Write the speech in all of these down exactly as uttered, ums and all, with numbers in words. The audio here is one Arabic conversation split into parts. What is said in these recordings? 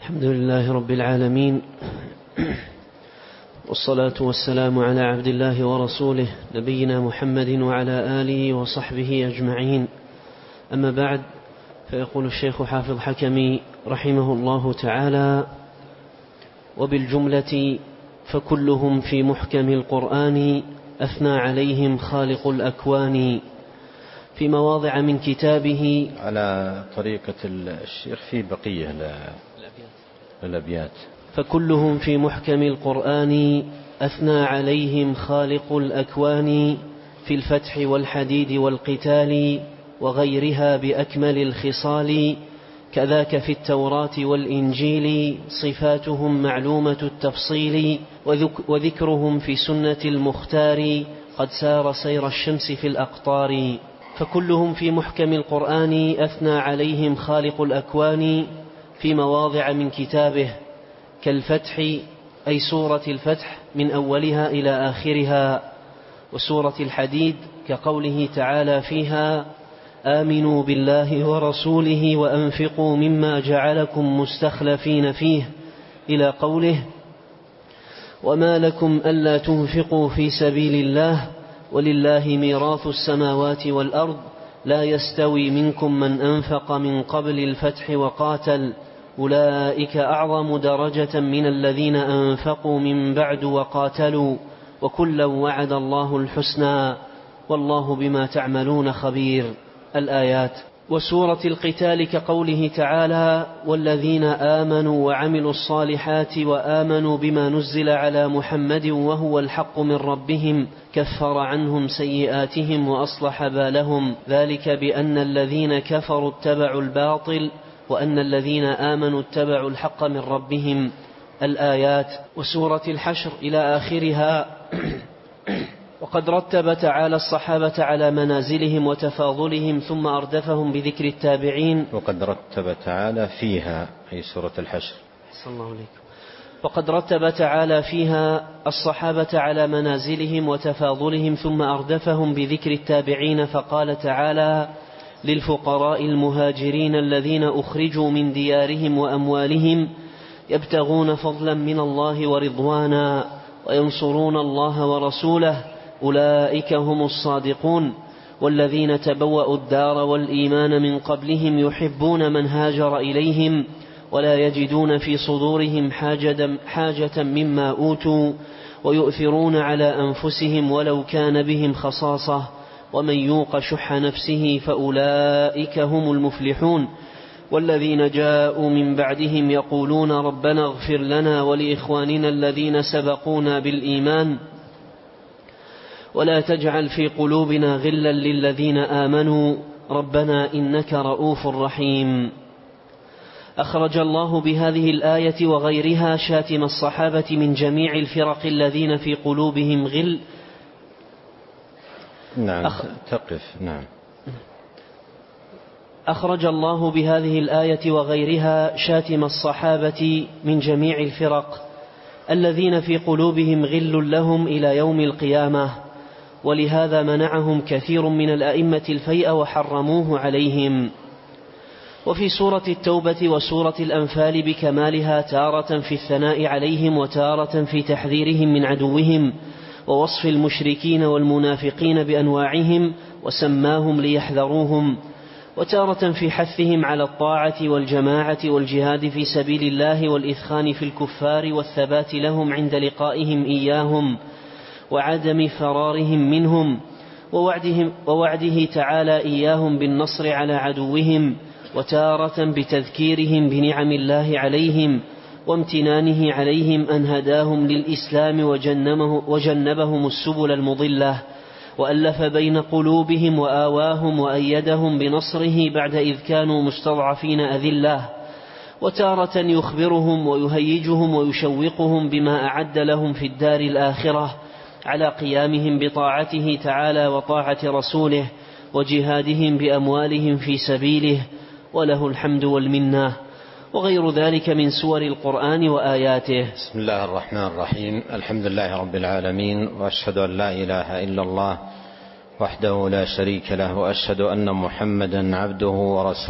الحمد لله رب العالمين، والصلاة والسلام على عبد الله ورسوله نبينا محمد وعلى آله وصحبه أجمعين. أما بعد، فيقول الشيخ حافظ حكمي رحمه الله تعالى: وبالجملة فكلهم في محكم القرآن أثنى عليهم خالق الأكوان، في مواضع من كتابه. على طريقة الشيخ في بقية الأبيات: فكلهم في محكم القرآن أثنى عليهم خالق الأكوان، في الفتح والحديد والقتال وغيرها بأكمل الخصال، كذاك في التوراة والإنجيل صفاتهم معلومة التفصيل، وذكرهم في سنة المختار قد سار سير الشمس في الأقطار. فكلهم في محكم القرآن أثنى عليهم خالق الأكوان، في مواضع من كتابه، كالفتح أي سورة الفتح من أولها إلى آخرها، وسورة الحديد كقوله تعالى فيها: آمنوا بالله ورسوله وأنفقوا مما جعلكم مستخلفين فيه، إلى قوله: وما لكم ألا تنفقوا في سبيل الله ولله ميراث السماوات والأرض لا يستوي منكم من أنفق من قبل الفتح وقاتل أولئك أعظم درجة من الذين أنفقوا من بعد وقاتلوا وكلا وعد الله الحسنى والله بما تعملون خبير. الآيات. وسورة القتال كقوله تعالى: والذين آمنوا وعملوا الصالحات وآمنوا بما نزل على محمد وهو الحق من ربهم كفر عنهم سيئاتهم وأصلح بالهم، ذلك بأن الذين كفروا اتبعوا الباطل وأن الذين آمنوا اتبعوا الحق من ربهم. الآيات. وسورة الحشر إلى آخرها. وقد رتب تعالى الصحابة على منازلهم وتفاضلهم ثم أردفهم بذكر التابعين. وقد رتب تعالى فيها أي سورة الحشر. صلى الله عليكم. وقد رتب تعالى فيها الصحابة على منازلهم وتفاضلهم ثم أردفهم بذكر التابعين، فقال تعالى: للفقراء المهاجرين الذين أخرجوا من ديارهم وأموالهم يبتغون فضلا من الله ورضوانا وينصرون الله ورسوله أولئك هم الصادقون، والذين تبوأوا الدار والإيمان من قبلهم يحبون من هاجر إليهم ولا يجدون في صدورهم حاجة, حاجة مما أوتوا ويؤثرون على أنفسهم ولو كان بهم خصاصة ومن يوق شح نفسه فأولئك هم المفلحون، والذين جاءوا من بعدهم يقولون ربنا اغفر لنا ولإخواننا الذين سبقونا بالإيمان ولا تجعل في قلوبنا غلا للذين آمنوا ربنا إنك رؤوف رحيم. أخرج الله بهذه الآية وغيرها شاتم الصحابة من جميع الفرق الذين في قلوبهم غل. نعم. أخ... تقف. نعم. أخرج الله بهذه الآية وغيرها شاتم الصحابة من جميع الفرق الذين في قلوبهم غل لهم إلى يوم القيامة، ولهذا منعهم كثير من الأئمة الفيء وحرموه عليهم. وفي سورة التوبة وسورة الأنفال بكمالها تارة في الثناء عليهم وتارة في تحذيرهم من عدوهم ووصف المشركين والمنافقين بأنواعهم وسماهم ليحذروهم، وتارة في حثهم على الطاعة والجماعة والجهاد في سبيل الله والإثخان في الكفار والثبات لهم عند لقائهم إياهم وعدم فرارهم منهم، ووعدهم ووعده تعالى إياهم بالنصر على عدوهم، وتارة بتذكيرهم بنعم الله عليهم وامتنانه عليهم أن هداهم للإسلام وجنبهم السبل المضلة وألف بين قلوبهم وآواهم وأيدهم بنصره بعد إذ كانوا مستضعفين أذلة، وتارة يخبرهم ويهيجهم ويشوقهم بما أعد لهم في الدار الآخرة على قيامهم بطاعته تعالى وطاعة رسوله وجهادهم بأموالهم في سبيله، وله الحمد والمنة، وغير ذلك من سور القرآن وآياته. بسم الله الرحمن الرحيم. الحمد لله رب العالمين، وأشهد أن لا إله إلا الله وحده لا شريك له، وأشهد أن محمدا عبده ورسوله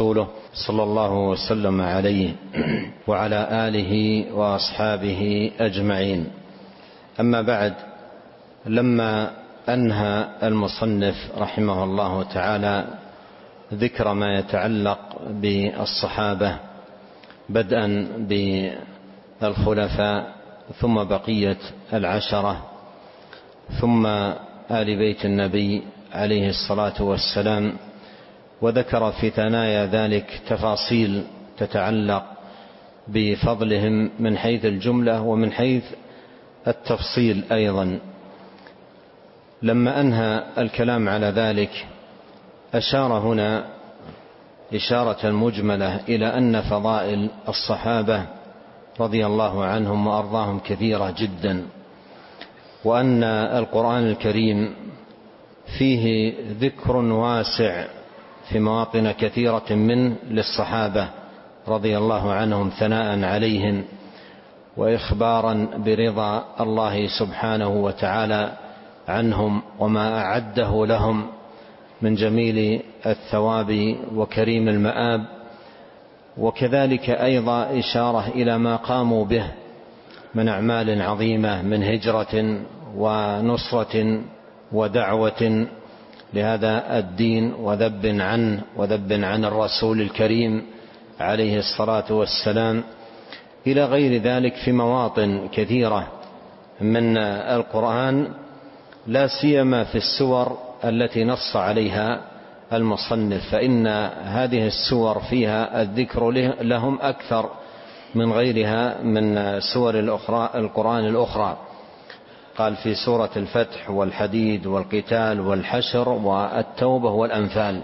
صلى الله وسلم عليه وعلى آله وأصحابه أجمعين. أما بعد، لما أنهى المصنف رحمه الله تعالى ذكر ما يتعلق بالصحابة بدءا بالخلفاء ثم بقية العشرة ثم آل بيت النبي عليه الصلاة والسلام، وذكر في ثنايا ذلك تفاصيل تتعلق بفضلهم من حيث الجملة ومن حيث التفصيل أيضا. لما أنهى الكلام على ذلك أشار هنا إشارة مجملة إلى أن فضائل الصحابة رضي الله عنهم وأرضاهم كثيرة جدا، وأن القرآن الكريم فيه ذكر واسع في مواطن كثيرة منه للصحابة رضي الله عنهم، ثناء عليهم وإخبارا برضا الله سبحانه وتعالى عنهم وما أعده لهم من جميل الثواب وكريم المآب، وكذلك أيضا إشارة إلى ما قاموا به من أعمال عظيمة من هجرة ونصرة ودعوة لهذا الدين وذب عنه وذب عن الرسول الكريم عليه الصلاة والسلام، إلى غير ذلك في مواطن كثيرة من القرآن، لا سيما في السور التي نص عليها المصنف، فإن هذه السور فيها الذكر لهم أكثر من غيرها من سور الأخرى القرآن الأخرى. قال في سورة الفتح والحديد والقتال والحشر والتوبة والأنفال.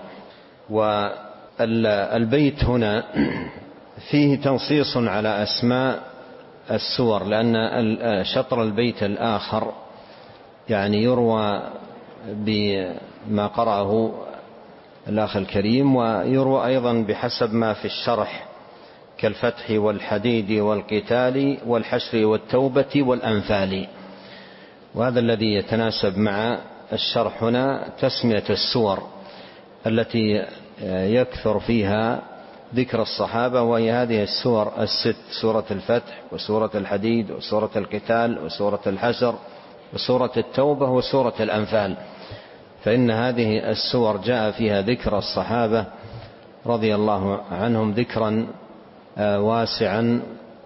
والبيت هنا فيه تنصيص على أسماء السور، لأن شطر البيت الآخر يعني يروى بما قرأه الأخ الكريم، ويروى أيضا بحسب ما في الشرح كالفتح والحديد والقتال والحشر والتوبة والأنفال. وهذا الذي يتناسب مع الشرح هنا تسمية السور التي يكثر فيها ذكر الصحابة، وهي هذه السور الست: سورة الفتح وسورة الحديد وسورة القتال وسورة الحشر وسورة التوبة وسورة الأنفال. فإن هذه السور جاء فيها ذكر الصحابة رضي الله عنهم ذكرا واسعا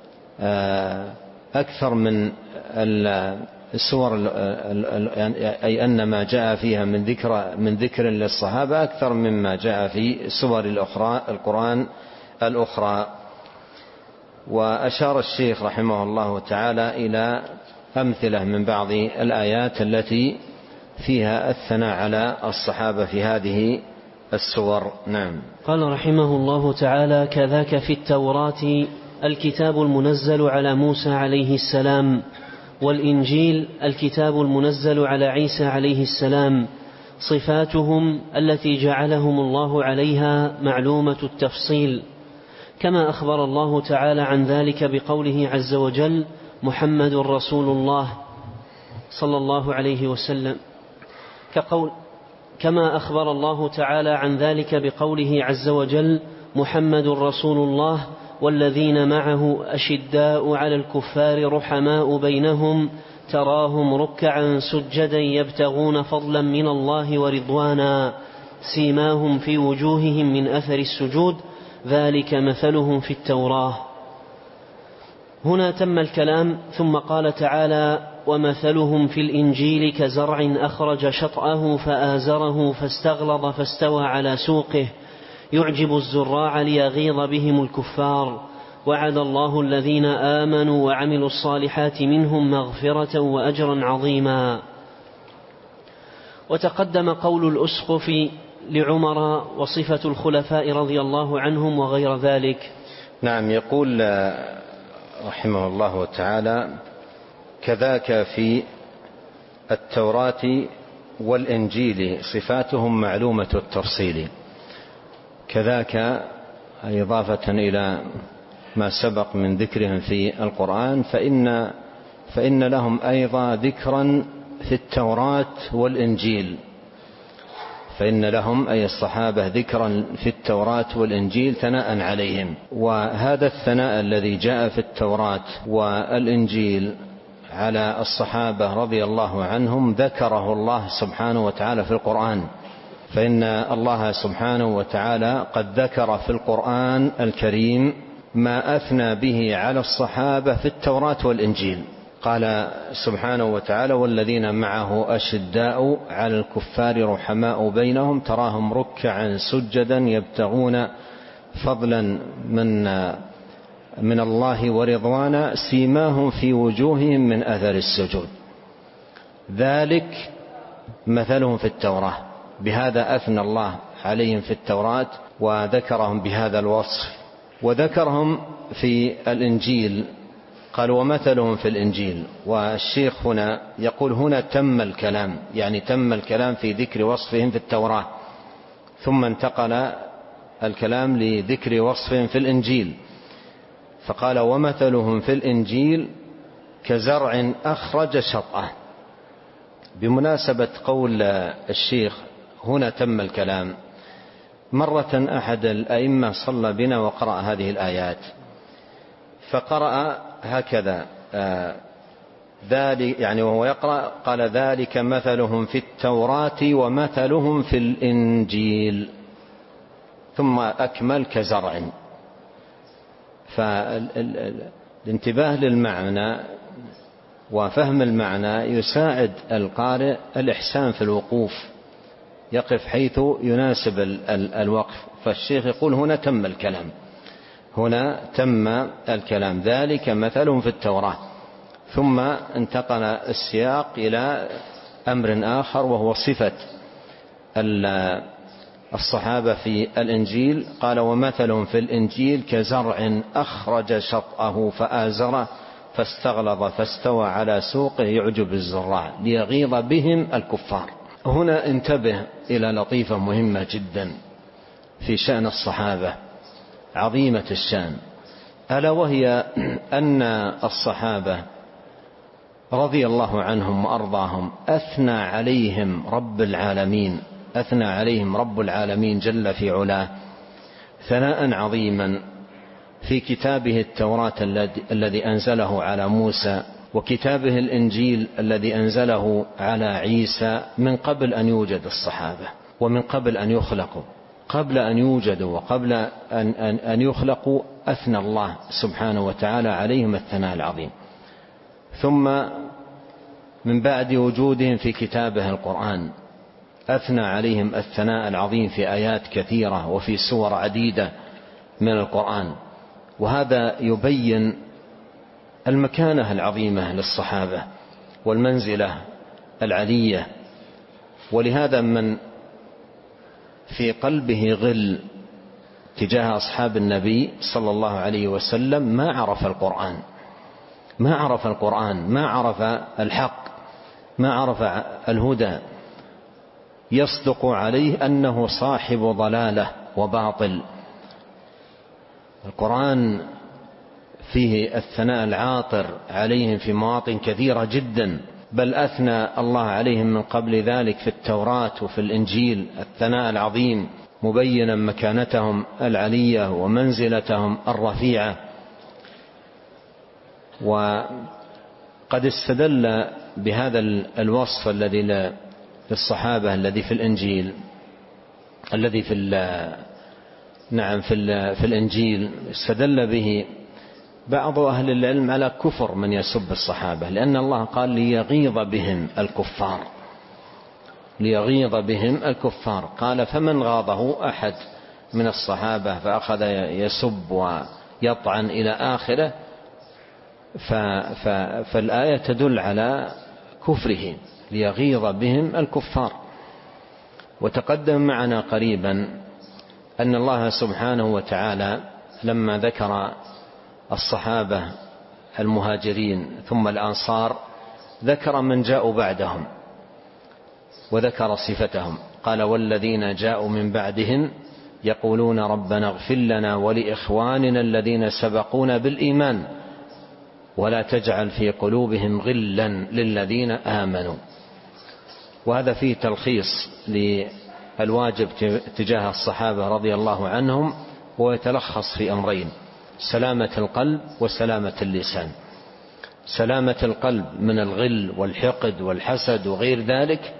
أكثر من السور، أي أن ما جاء فيها من ذكر من ذكر للصحابة أكثر مما جاء في سور الأخرى القرآن الأخرى. وأشار الشيخ رحمه الله تعالى إلى أمثلة من بعض الآيات التي فيها الثناء على الصحابة في هذه السور. نعم. قال رحمه الله تعالى: كذاك في التوراة الكتاب المنزل على موسى عليه السلام، والإنجيل الكتاب المنزل على عيسى عليه السلام، صفاتهم التي جعلهم الله عليها معلومة التفصيل، كما أخبر الله تعالى عن ذلك بقوله عز وجل: محمد رسول الله صلى الله عليه وسلم، كقول كما أخبر الله تعالى عن ذلك بقوله عز وجل: محمد رسول الله والذين معه أشداء على الكفار رحماء بينهم تراهم ركعا سجدا يبتغون فضلا من الله ورضوانا سيماهم في وجوههم من أثر السجود ذلك مثلهم في التوراة. هنا تم الكلام، ثم قال تعالى: ومثلهم في الإنجيل كزرع أخرج شطأه فآزره فاستغلظ فاستوى على سوقه يعجب الزراع ليغيظ بهم الكفار، وعد الله الذين آمنوا وعملوا الصالحات منهم مغفرة وأجرا عظيما. وتقدم قول الأسقف لعمر وصفة الخلفاء رضي الله عنهم وغير ذلك. نعم. يقول رحمه الله تعالى: كذاك في التوراة والإنجيل صفاتهم معلومة التفصيل. كذاك إضافة إلى ما سبق من ذكرهم في القرآن، فإن, فإن لهم أيضا ذكرا في التوراة والإنجيل، فإن لهم أي الصحابة ذكرا في التوراة والإنجيل ثناء عليهم. وهذا الثناء الذي جاء في التوراة والإنجيل على الصحابة رضي الله عنهم ذكره الله سبحانه وتعالى في القرآن، فإن الله سبحانه وتعالى قد ذكر في القرآن الكريم ما أثنى به على الصحابة في التوراة والإنجيل. قال سبحانه وتعالى: والذين معه أشداء على الكفار رحماء بينهم تراهم ركعا سجدا يبتغون فضلا من من الله ورضوانا سيماهم في وجوههم من أثر السجود ذلك مثلهم في التوراة. بهذا أثنى الله عليهم في التوراة وذكرهم بهذا الوصف. وذكرهم في الإنجيل قال: ومثلهم في الإنجيل. والشيخ هنا يقول: هنا تم الكلام، يعني تم الكلام في ذكر وصفهم في التوراة، ثم انتقل الكلام لذكر وصفهم في الإنجيل، فقال: ومثلهم في الإنجيل كزرع أخرج شطأه. بمناسبة قول الشيخ هنا تم الكلام، مرة أحد الأئمة صلى بنا وقرأ هذه الآيات، فقرأ هكذا ذلك، يعني وهو يقرأ قال: ذلك مثلهم في التوراة ومثلهم في الإنجيل، ثم أكمل كزرع. فالانتباه للمعنى وفهم المعنى يساعد القارئ الإحسان في الوقوف، يقف حيث يناسب الوقف. فالشيخ يقول: هنا تم الكلام، هنا تم الكلام، ذلك مثلهم في التوراة. ثم انتقل السياق إلى أمر آخر وهو صفة الصحابة في الإنجيل. قال: ومثلهم في الإنجيل كزرع أخرج شطأه فآزره فاستغلظ فاستوى على سوقه يعجب الزراع ليغيظ بهم الكفار. هنا انتبه إلى لطيفة مهمة جدا في شأن الصحابة عظيمة الشأن، ألا وهي أن الصحابة رضي الله عنهم وأرضاهم أثنى عليهم رب العالمين أثنى عليهم رب العالمين جل في علاه ثناء عظيما في كتابه التوراة الذي أنزله على موسى، وكتابه الإنجيل الذي أنزله على عيسى، من قبل أن يوجد الصحابة ومن قبل أن يخلقوا. قبل أن يوجدوا وقبل أن, أن, أن يخلقوا أثنى الله سبحانه وتعالى عليهم الثناء العظيم. ثم من بعد وجودهم في كتابه القرآن أثنى عليهم الثناء العظيم في آيات كثيرة وفي سور عديدة من القرآن. وهذا يبين المكانة العظيمة للصحابة والمنزلة العلية. ولهذا من في قلبه غل تجاه أصحاب النبي صلى الله عليه وسلم ما عرف القرآن ما عرف القرآن ما عرف الحق، ما عرف الهدى، يصدق عليه أنه صاحب ضلالة وباطل. القرآن فيه الثناء العاطر عليهم في مواطن كثيرة جدا، بل أثنى الله عليهم من قبل ذلك في التوراة وفي الإنجيل الثناء العظيم، مبينا مكانتهم العلية ومنزلتهم الرفيعة. وقد استدل بهذا الوصف الذي للصحابة الذي في الإنجيل الذي في نعم في في الإنجيل استدل به بعض أهل العلم على كفر من يسب الصحابة، لأن الله قال: ليغيظ بهم الكفار ليغيظ بهم الكفار. قال: فمن غاضه أحد من الصحابة فأخذ يسب ويطعن إلى آخره، فالآية تدل على كفره، ليغيظ بهم الكفار. وتقدم معنا قريبا أن الله سبحانه وتعالى لما ذكر الصحابة المهاجرين ثم الأنصار ذكر من جاءوا بعدهم وذكر صفتهم. قال: والذين جاءوا من بعدهم يقولون ربنا اغفر لنا ولإخواننا الذين سبقونا بالإيمان ولا تجعل في قلوبهم غلا للذين آمنوا. وهذا فيه تلخيص الواجب تجاه الصحابة رضي الله عنهم ويتلخص في أمرين: سلامة القلب وسلامة اللسان. سلامة القلب من الغل والحقد والحسد وغير ذلك،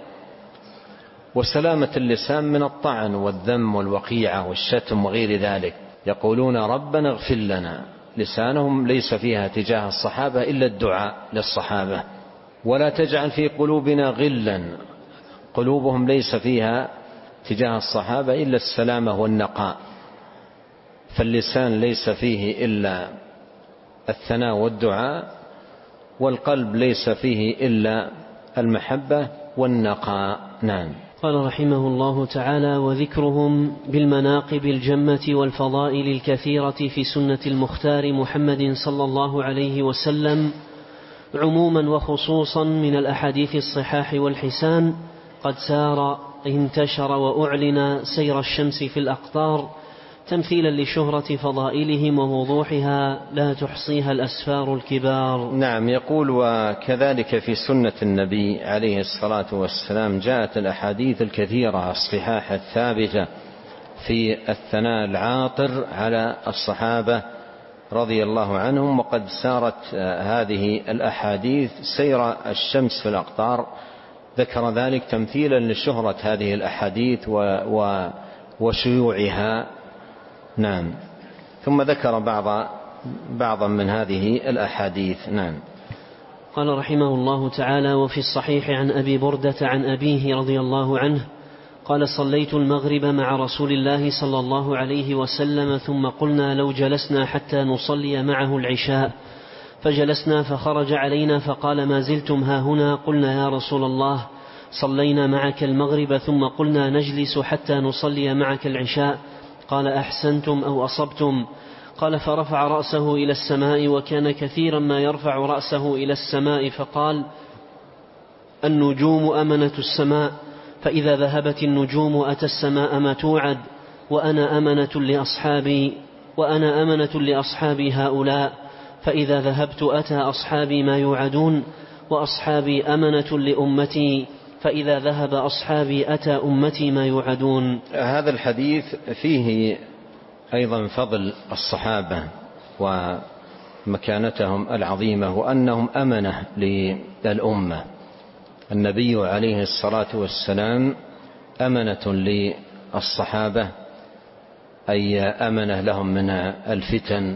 وسلامة اللسان من الطعن والذم والوقيعة والشتم وغير ذلك. يقولون ربنا اغفر لنا، لسانهم ليس فيها تجاه الصحابة إلا الدعاء للصحابة. ولا تجعل في قلوبنا غلا، قلوبهم ليس فيها تجاه الصحابة إلا السلامة والنقاء. فاللسان ليس فيه إلا الثناء والدعاء، والقلب ليس فيه إلا المحبة والنقاء. نعم. قال رحمه الله تعالى: وذكرهم بالمناقب الجمة والفضائل الكثيرة في سنة المختار محمد صلى الله عليه وسلم عموما وخصوصا من الأحاديث الصحاح والحسان قد سار انتشر وأعلن سير الشمس في الأقطار، تمثيلا لشهرة فضائلهم ووضوحها لا تحصيها الأسفار الكبار. نعم. يقول: وكذلك في سنة النبي عليه الصلاة والسلام جاءت الأحاديث الكثيرة الصحاح الثابتة في الثناء العاطر على الصحابة رضي الله عنهم، وقد سارت هذه الأحاديث سير الشمس في الأقطار. ذكر ذلك تمثيلا لشهرة هذه الأحاديث وشيوعها. نعم. ثم ذكر بعض بعضا من هذه الأحاديث. نعم. قال رحمه الله تعالى: وفي الصحيح عن أبي بردة عن أبيه رضي الله عنه قال: صليت المغرب مع رسول الله صلى الله عليه وسلم، ثم قلنا لو جلسنا حتى نصلي معه العشاء، فجلسنا فخرج علينا فقال: ما زلتم هاهنا؟ قلنا: يا رسول الله صلينا معك المغرب ثم قلنا نجلس حتى نصلي معك العشاء. قال: أحسنتم أو أصبتم. قال: فرفع رأسه إلى السماء، وكان كثيرا ما يرفع رأسه إلى السماء، فقال: النجوم أمنة السماء، فإذا ذهبت النجوم أتى السماء ما توعد، وأنا أمنة لأصحابي وأنا أمنة لأصحابي هؤلاء، فإذا ذهبت أتى أصحابي ما يوعدون، وأصحابي أمنة لأمتي، فإذا ذهب أصحابي أتى أمتي ما يوعدون. هذا الحديث فيه أيضا فضل الصحابة ومكانتهم العظيمة، وأنهم أمنة للأمة. النبي عليه الصلاة والسلام أمنة للصحابة، أي أمنة لهم من الفتن،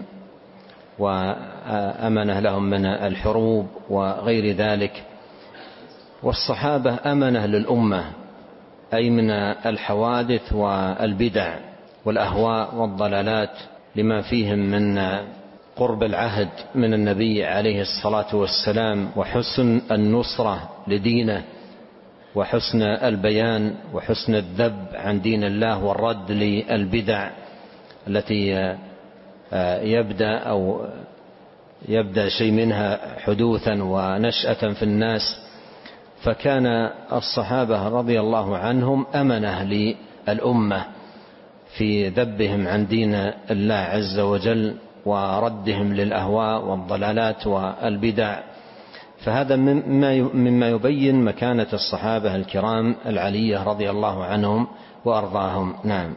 وأمنة لهم من الحروب وغير ذلك. والصحابة أمنة للأمة، أي من الحوادث والبدع والأهواء والضلالات، لما فيهم من قرب العهد من النبي عليه الصلاة والسلام، وحسن النصرة لدينه، وحسن البيان، وحسن الذب عن دين الله، والرد للبدع التي يبدأ أو يبدأ شيء منها حدوثا ونشأة في الناس. فكان الصحابة رضي الله عنهم أمنة للأمة في ذبهم عن دين الله عز وجل، وردهم للأهواء والضلالات والبدع. فهذا مما يبين مكانة الصحابة الكرام العلية رضي الله عنهم وأرضاهم. نعم.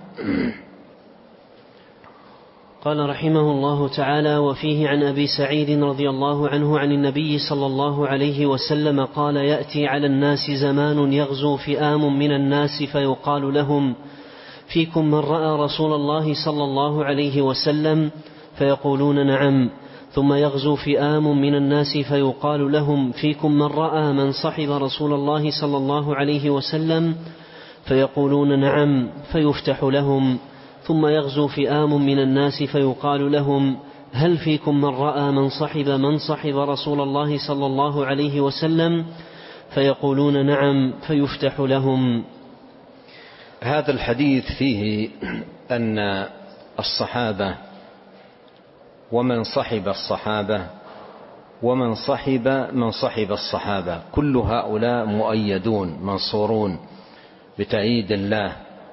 قال رحمه الله تعالى: وفيه عن أبي سعيد رضي الله عنه عن النبي صلى الله عليه وسلم قال: يأتي على الناس زمان يغزو فئام من الناس فيقال لهم: فيكم من رأى رسول الله صلى الله عليه وسلم؟ فيقولون: نعم. ثم يغزو فئام من الناس فيقال لهم: فيكم من رأى من صحب رسول الله صلى الله عليه وسلم؟ فيقولون: نعم. فيفتح لهم. ثم يغزو فئام من الناس فيقال لهم: هل فيكم من رأى من صحب من صحب رسول الله صلى الله عليه وسلم؟ فيقولون: نعم. فيفتح لهم. هذا الحديث فيه أن الصحابة ومن صحب الصحابة ومن صحب من صحب الصحابة كل هؤلاء مؤيدون منصورون بتأييد الله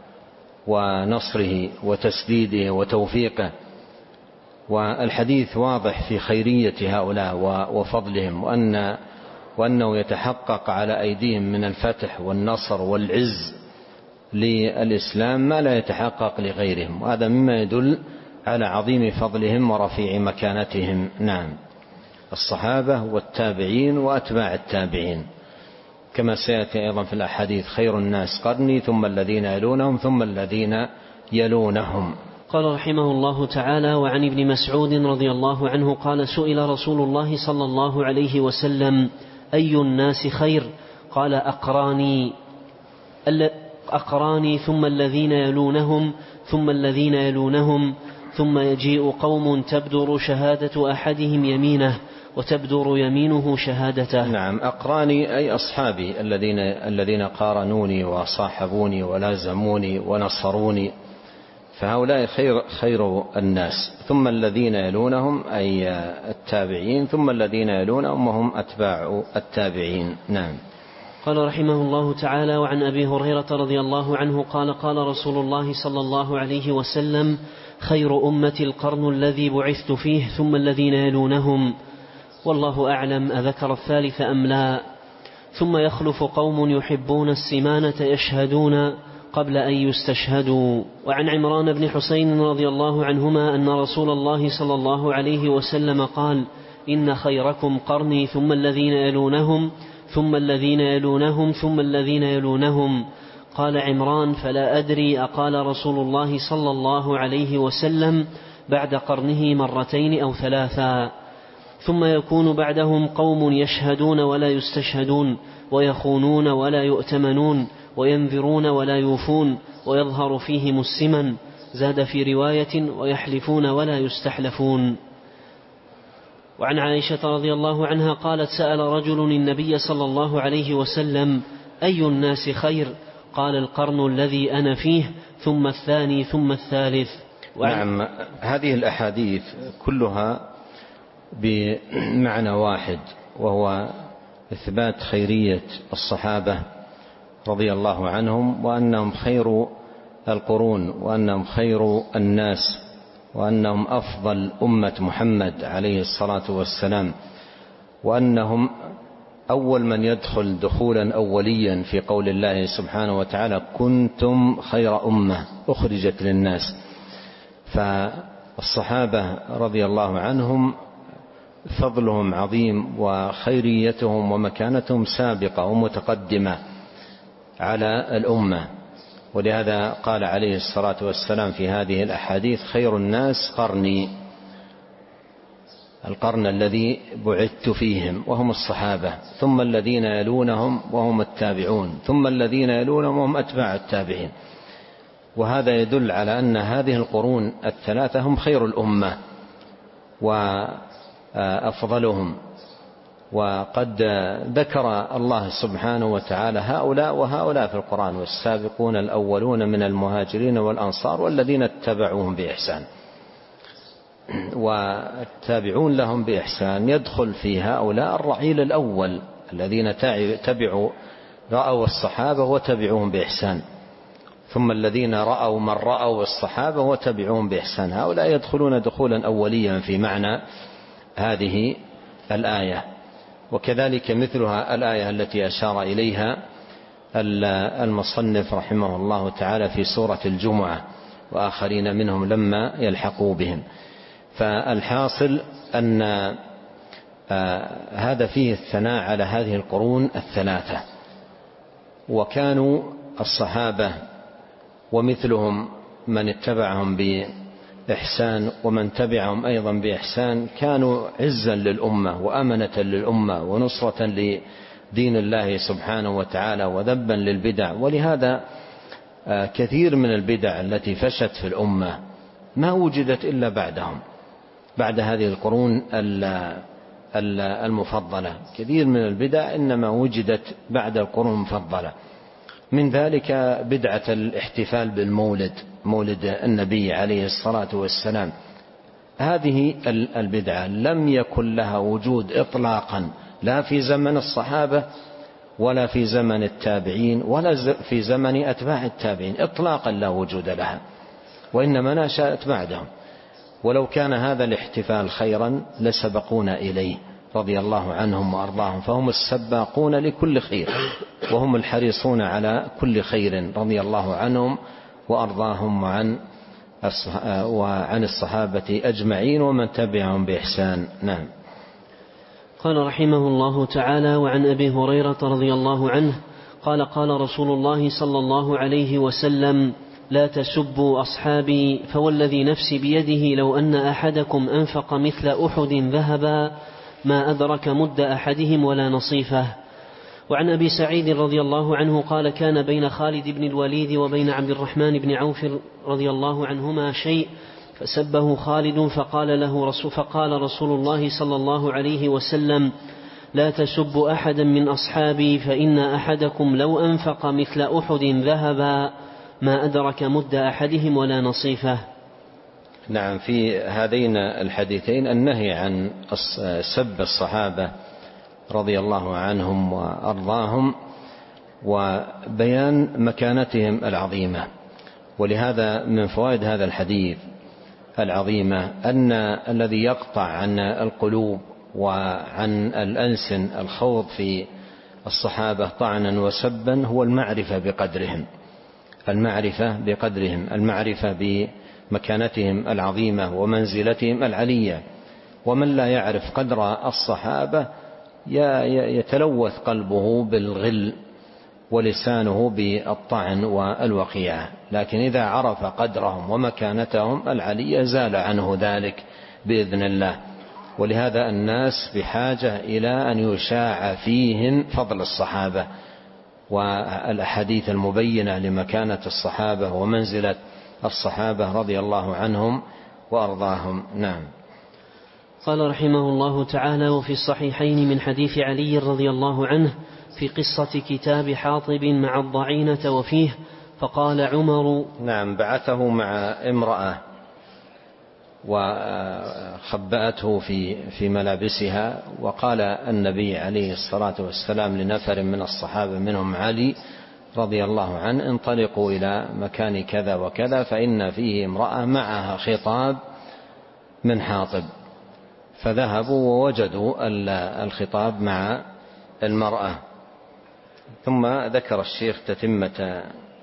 ونصره وتسديده وتوفيقه. والحديث واضح في خيرية هؤلاء وفضلهم، وأن وأنه يتحقق على أيديهم من الفتح والنصر والعز للإسلام ما لا يتحقق لغيرهم، وهذا مما يدل على عظيم فضلهم ورفيع مكانتهم. نعم، الصحابة والتابعين وأتباع التابعين، كما سيأتي أيضا في الأحاديث: خير الناس قرني ثم الذين يلونهم ثم الذين يلونهم. قال رحمه الله تعالى: وعن ابن مسعود رضي الله عنه قال: سئل رسول الله صلى الله عليه وسلم: أي الناس خير؟ قال: أقراني أقراني ثم الذين يلونهم ثم الذين يلونهم ثم يجيء قوم تبدر شهادة أحدهم يمينه وتبدر يمينه شهادته. نعم، أقراني أي أصحابي الذين الذين قارنوني وصاحبوني ولازموني ونصروني، فهؤلاء خير خير الناس. ثم الذين يلونهم أي التابعين، ثم الذين يلونهم وهم أتباع التابعين. نعم. قال رحمه الله تعالى: وعن أبي هريرة رضي الله عنه قال: قال رسول الله صلى الله عليه وسلم: خير أمتي القرن الذي بعثت فيه ثم الذين يلونهم. والله أعلم أذكر الثالث أم لا. ثم يخلف قوم يحبون السمانة يشهدون قبل أن يستشهدوا. وعن عمران بن حسين رضي الله عنهما أن رسول الله صلى الله عليه وسلم قال: إن خيركم قرني ثم الذين يلونهم ثم الذين يلونهم ثم الذين يلونهم. قال عمران: فلا أدري أقال رسول الله صلى الله عليه وسلم بعد قرنه مرتين أو ثلاثا. ثم يكون بعدهم قوم يشهدون ولا يستشهدون، ويخونون ولا يؤتمنون، وينذرون ولا يوفون، ويظهر فيهم السمن. زاد في رواية: ويحلفون ولا يستحلفون. وعن عائشة رضي الله عنها قالت: سأل رجل النبي صلى الله عليه وسلم: أي الناس خير؟ قال: القرن الذي أنا فيه ثم الثاني ثم الثالث. نعم، هذه الأحاديث كلها بمعنى واحد، وهو إثبات خيرية الصحابة رضي الله عنهم، وأنهم خير القرون، وأنهم خير الناس، وأنهم أفضل أمة محمد عليه الصلاة والسلام، وأنهم أول من يدخل دخولا أوليا في قول الله سبحانه وتعالى: كنتم خير أمة أخرجت للناس. فالصحابة رضي الله عنهم فضلهم عظيم، وخيريتهم ومكانتهم سابقة ومتقدمة على الأمة. ولهذا قال عليه الصلاة والسلام في هذه الأحاديث: خير الناس قرني، القرن الذي بعثت فيهم وهم الصحابة، ثم الذين يلونهم وهم التابعون، ثم الذين يلونهم وهم أتباع التابعين. وهذا يدل على أن هذه القرون الثلاثة هم خير الأمة وأفضلهم. وقد ذكر الله سبحانه وتعالى هؤلاء وهؤلاء في القرآن: والسابقون الأولون من المهاجرين والأنصار والذين اتبعوهم بإحسان. والتابعون لهم بإحسان يدخل في هؤلاء الرعيل الأول الذين تبعوا رأوا الصحابة وتبعوهم بإحسان، ثم الذين رأوا من رأوا الصحابة وتبعوهم بإحسان. هؤلاء يدخلون دخولا أوليا في معنى هذه الآية. وكذلك مثلها الآية التي أشار إليها المصنف رحمه الله تعالى في سورة الجمعة: وآخرين منهم لما يلحقوا بهم. فالحاصل أن هذا فيه الثناء على هذه القرون الثلاثة. وكانوا الصحابة ومثلهم من اتبعهم بإحسان ومن تبعهم أيضا بإحسان كانوا عزا للأمة وأمنة للأمة ونصرة لدين الله سبحانه وتعالى وذبا للبدع. ولهذا كثير من البدع التي فشت في الأمة ما وجدت إلا بعدهم، بعد هذه القرون المفضلة. كثير من البدع إنما وجدت بعد القرون المفضلة. من ذلك بدعة الاحتفال بالمولد، مولد النبي عليه الصلاة والسلام. هذه البدعة لم يكن لها وجود إطلاقا، لا في زمن الصحابة ولا في زمن التابعين ولا في زمن أتباع التابعين، إطلاقا لا وجود لها، وإنما نشأت بعدهم. ولو كان هذا الاحتفال خيرا لسبقونا إليه، رضي الله عنهم وأرضاهم، فهم السباقون لكل خير وهم الحريصون على كل خير رضي الله عنهم وأرضاهم وعن وعن الصحابة أجمعين ومن تبعهم بإحسان. نعم. قال رحمه الله تعالى: وعن أبي هريرة رضي الله عنه قال: قال رسول الله صلى الله عليه وسلم: لا تسبوا أصحابي، فوالذي نفسي بيده لو أن أحدكم أنفق مثل أحد ذهبا ما أدرك مد أحدهم ولا نصيفه. وعن أبي سعيد رضي الله عنه قال: كان بين خالد بن الوليد وبين عبد الرحمن بن عوف رضي الله عنهما شيء، فسبه خالد فقال له رسول فقال رسول الله صلى الله عليه وسلم: لا تسبوا أحدا من أصحابي، فإن أحدكم لو أنفق مثل أحد ذهبا ما أدرك مد أحدهم ولا نصيفه. نعم. في هذين الحديثين النهي عن سب الصحابة رضي الله عنهم وأرضاهم وبيان مكانتهم العظيمة. ولهذا من فوائد هذا الحديث العظيمة أن الذي يقطع عن القلوب وعن الألسن الخوض في الصحابة طعنا وسبا هو المعرفة بقدرهم المعرفة بقدرهم المعرفة بمكانتهم العظيمة ومنزلتهم العلية. ومن لا يعرف قدر الصحابة يتلوث قلبه بالغل ولسانه بالطعن والوقيعة، لكن إذا عرف قدرهم ومكانتهم العلية زال عنه ذلك بإذن الله. ولهذا الناس بحاجة إلى أن يشاع فيهم فضل الصحابة والأحاديث المبينة لمكانة الصحابة ومنزلة الصحابة رضي الله عنهم وأرضاهم. نعم. قال رحمه الله تعالى: وفي الصحيحين من حديث علي رضي الله عنه في قصة كتاب حاطب مع الضعينة وفيه: فقال عمر. نعم. بعثه مع امرأة وخبأته في في ملابسها، وقال النبي عليه الصلاة والسلام لنفر من الصحابة منهم علي رضي الله عنه: انطلقوا إلى مكان كذا وكذا فإن فيه امرأة معها خطاب من حاطب. فذهبوا ووجدوا الخطاب مع المرأة. ثم ذكر الشيخ تتمة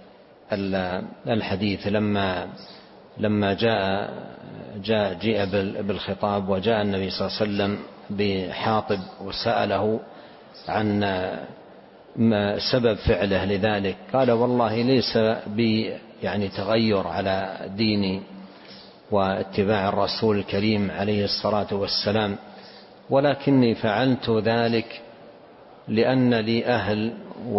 الحديث لما لما جاء جاء جاء بالخطاب وجاء النبي صلى الله عليه وسلم بحاطب وسأله عن سبب فعله لذلك، قال: والله ليس بي يعني تغير على ديني واتباع الرسول الكريم عليه الصلاة والسلام، ولكني فعلت ذلك لأن لي أهل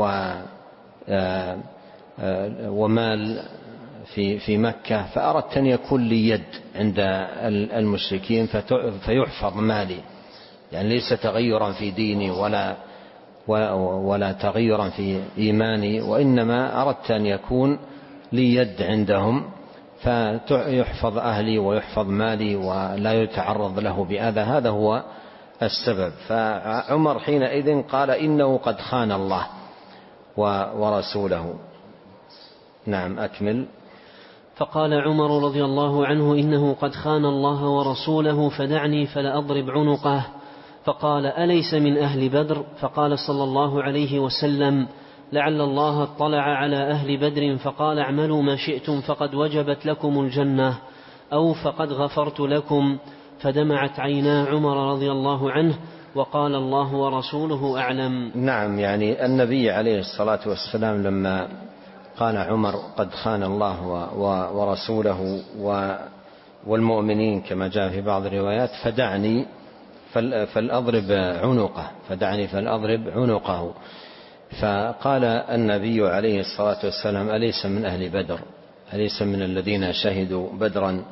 ومال في في مكة، فأردت أن يكون لي يد عند المشركين فيحفظ مالي، يعني ليس تغيرا في ديني ولا ولا تغيرا في إيماني، وإنما أردت أن يكون لي يد عندهم فيحفظ أهلي ويحفظ مالي ولا يتعرض له بأذى. هذا هو السبب. فعمر حينئذ قال: إنه قد خان الله ورسوله. نعم. أكمل. فقال عمر رضي الله عنه: إنه قد خان الله ورسوله فدعني فلأضرب عنقه. فقال: أليس من أهل بدر؟ فقال صلى الله عليه وسلم: لعل الله اطلع على أهل بدر فقال: اعملوا ما شئتم فقد وجبت لكم الجنة، أو فقد غفرت لكم. فدمعت عينا عمر رضي الله عنه وقال: الله ورسوله أعلم. نعم. يعني النبي عليه الصلاة والسلام لما قال عمر قد خان الله ورسوله والمؤمنين كما جاء في بعض الروايات فدعني فلأضرب عنقه فدعني فلأضرب عنقه فقال النبي عليه الصلاة والسلام: أليس من أهل بدر؟ أليس من الذين شهدوا بدرا؟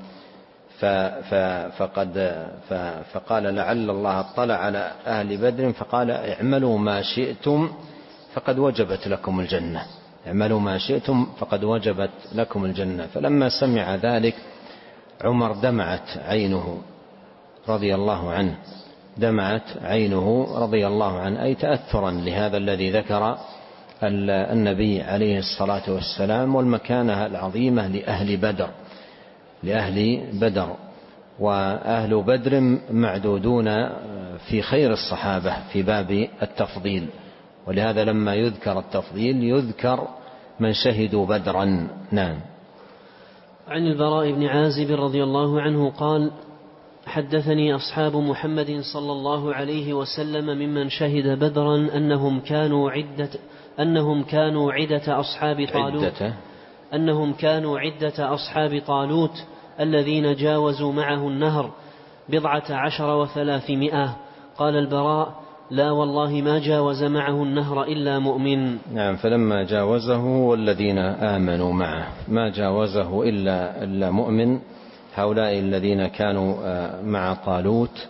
فقد فقال: لعل الله اطلع على أهل بدر فقال: اعملوا ما شئتم فقد وجبت لكم الجنة اعملوا ما شئتم فقد وجبت لكم الجنة. فلما سمع ذلك عمر دمعت عينه رضي الله عنه دمعت عينه رضي الله عنه أي تأثرا لهذا الذي ذكر النبي عليه الصلاة والسلام والمكانة العظيمة لأهل بدر لأهل بدر وأهل بدر معدودون في خير الصحابة في باب التفضيل، ولهذا لما يذكر التفضيل يذكر من شهدوا بدرا. نعم. عن البراء بن عازب رضي الله عنه قال: حدثني أصحاب محمد صلى الله عليه وسلم ممن شهد بدرا أنهم كانوا عدة أنهم كانوا عدة أصحاب طالوت عدة أنهم كانوا عدة أصحاب طالوت الذين جاوزوا معه النهر بضعة عشر وثلاثمائة. قال البراء: لا والله ما جاوز معه النهر إلا مؤمن. نعم. فلما جاوزه والذين آمنوا معه، ما جاوزه إلا, إلا مؤمن. هؤلاء الذين كانوا مع طالوت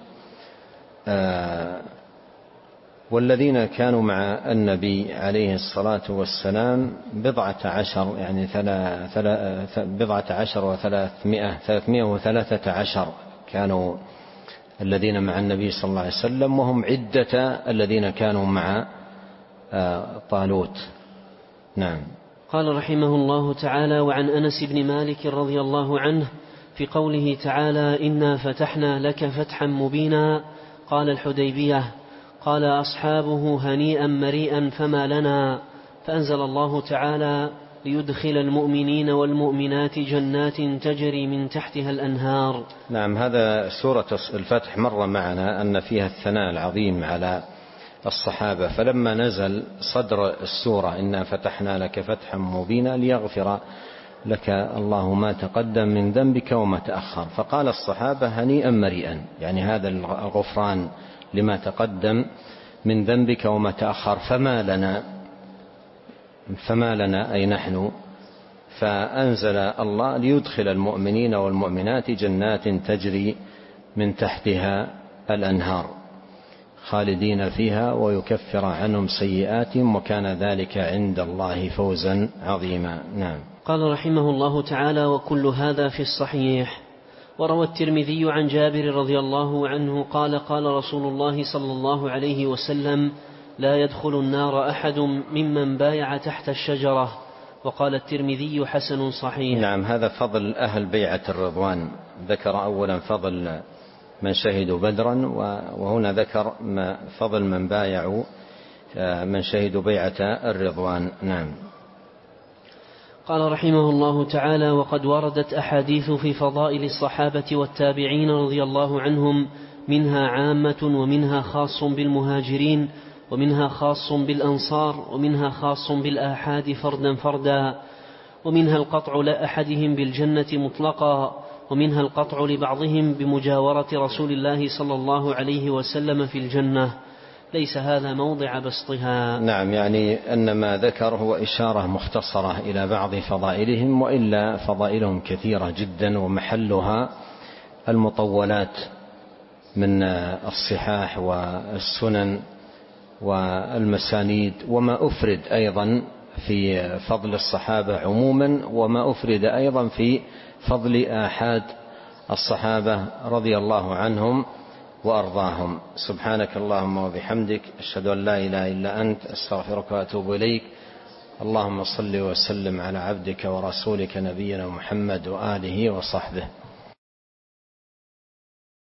والذين كانوا مع النبي عليه الصلاة والسلام بضعة عشر، يعني بضعة عشر وثلاثمائة ثلاثمائة وثلاثة عشر كانوا الذين مع النبي صلى الله عليه وسلم، وهم عدة الذين كانوا مع طالوت. نعم. قال رحمه الله تعالى: وعن أنس بن مالك رضي الله عنه في قوله تعالى: إنا فتحنا لك فتحا مبينا، قال الحديبية. قال أصحابه: هنيئا مريئا فما لنا، فأنزل الله تعالى: ليدخل المؤمنين والمؤمنات جنات تجري من تحتها الأنهار. نعم. هذا سورة الفتح مر معنا أن فيها الثناء العظيم على الصحابة، فلما نزل صدر السورة: إنا فتحنا لك فتحا مبينا ليغفر لك الله ما تقدم من ذنبك وما تأخر، فقال الصحابة: هنيئا مريئا، يعني هذا الغفران لما تقدم من ذنبك وما تأخر، فما لنا فما لنا أي نحن. فأنزل الله: ليدخل المؤمنين والمؤمنات جنات تجري من تحتها الأنهار خالدين فيها ويكفر عنهم سيئاتهم وكان ذلك عند الله فوزا عظيما. نعم. قال رحمه الله تعالى: وكل هذا في الصحيح. وروى الترمذي عن جابر رضي الله عنه قال: قال رسول الله صلى الله عليه وسلم: لا يدخل النار أحد ممن بايع تحت الشجرة. وقال الترمذي: حسن صحيح. نعم. هذا فضل أهل بيعة الرضوان. ذكر أولا فضل من شهدوا بدرا، وهنا ذكر فضل من بايعوا من شهدوا بيعة الرضوان. نعم. قال رحمه الله تعالى: وقد وردت أحاديث في فضائل الصحابة والتابعين رضي الله عنهم، منها عامة ومنها خاص بالمهاجرين ومنها خاص بالأنصار ومنها خاص بالآحاد فردا فردا، ومنها القطع لأحدهم بالجنة مطلقا، ومنها القطع لبعضهم بمجاورة رسول الله صلى الله عليه وسلم في الجنة. ليس هذا موضع بسطها. نعم. يعني أن ما ذكر هو إشارة مختصرة إلى بعض فضائلهم، وإلا فضائلهم كثيرة جدا ومحلها المطولات من الصحاح والسنن والمسانيد، وما أفرد أيضا في فضل الصحابة عموما، وما أفرد أيضا في فضل آحاد الصحابة رضي الله عنهم وأرضاهم. سبحانك اللهم وبحمدك، أشهد أن لا إله إلا أنت، أستغفرك وأتوب إليك. اللهم صل وسلم على عبدك ورسولك نبينا محمد وآله وصحبه.